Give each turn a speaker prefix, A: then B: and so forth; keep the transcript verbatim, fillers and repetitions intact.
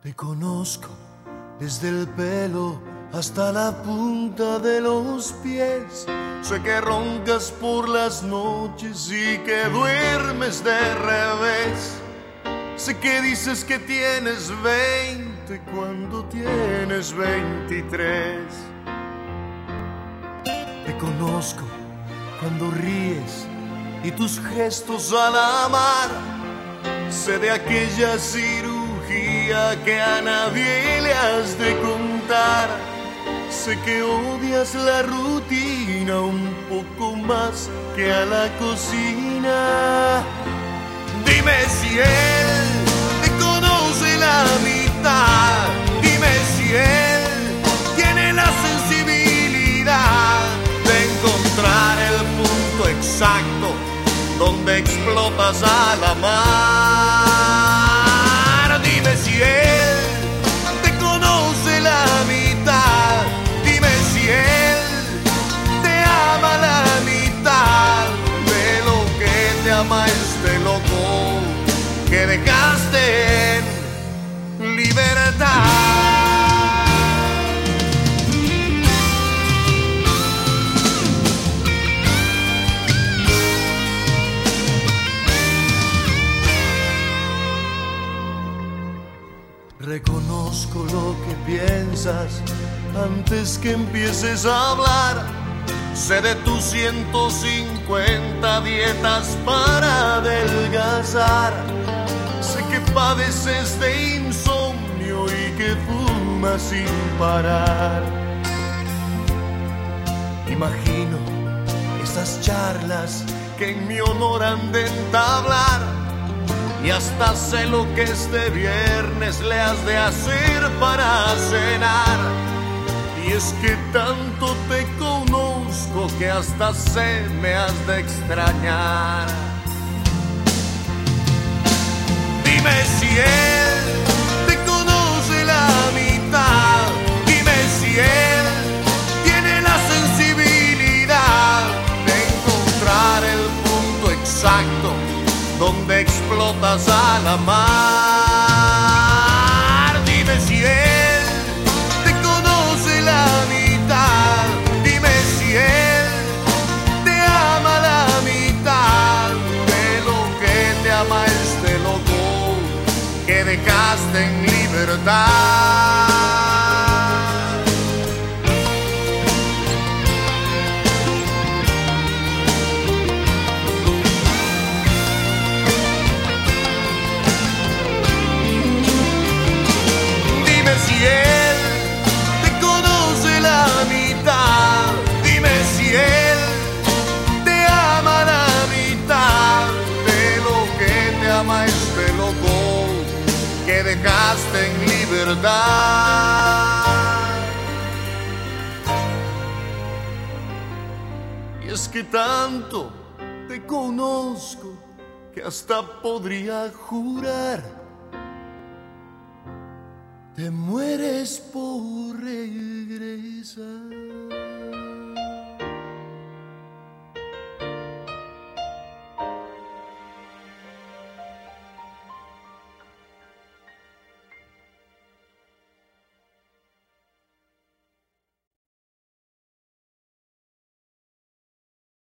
A: Te conozco desde el pelo hasta la punta de los pies. Sé que roncas por las noches y que duermes de revés. Sé que dices que tienes veinte cuando tienes veintitrés. Te conozco cuando ríes y tus gestos al amar. Sé de aquella cirugía que a nadie le has de contar. Sé que odias la rutina un poco más que a la cocina. Dime si él te conoce la mitad. Dime si él tiene la sensibilidad de encontrar el punto exacto donde explotas al amar. Dime si él te conoce la mitad. Dime si él te ama la mitad de lo que te ama este loco que dejaste en libertad. Reconozco lo que piensas antes que empieces a hablar. Sé de tus ciento cincuenta dietas para adelgazar. Sé que padeces de insomnio y que fumas sin parar. Imagino esas charlas que en mi honor han de entablar. Y hasta sé lo que este viernes le has de hacer para cenar. Y es que tanto te conozco que hasta sé me has de extrañar. Dime si él te conoce la mitad. Dime si él tiene la sensibilidad de encontrar el punto exacto donde explotas al amar. Dime si él te conoce la mitad. Dime si él te ama la mitad de lo que te ama este loco que dejaste en libertad. Si él te conoce la mitad. Dime si él te ama la mitad de lo que te ama este loco que dejaste en libertad. Y es que tanto te conozco que hasta podría jurar te mueres por regresar.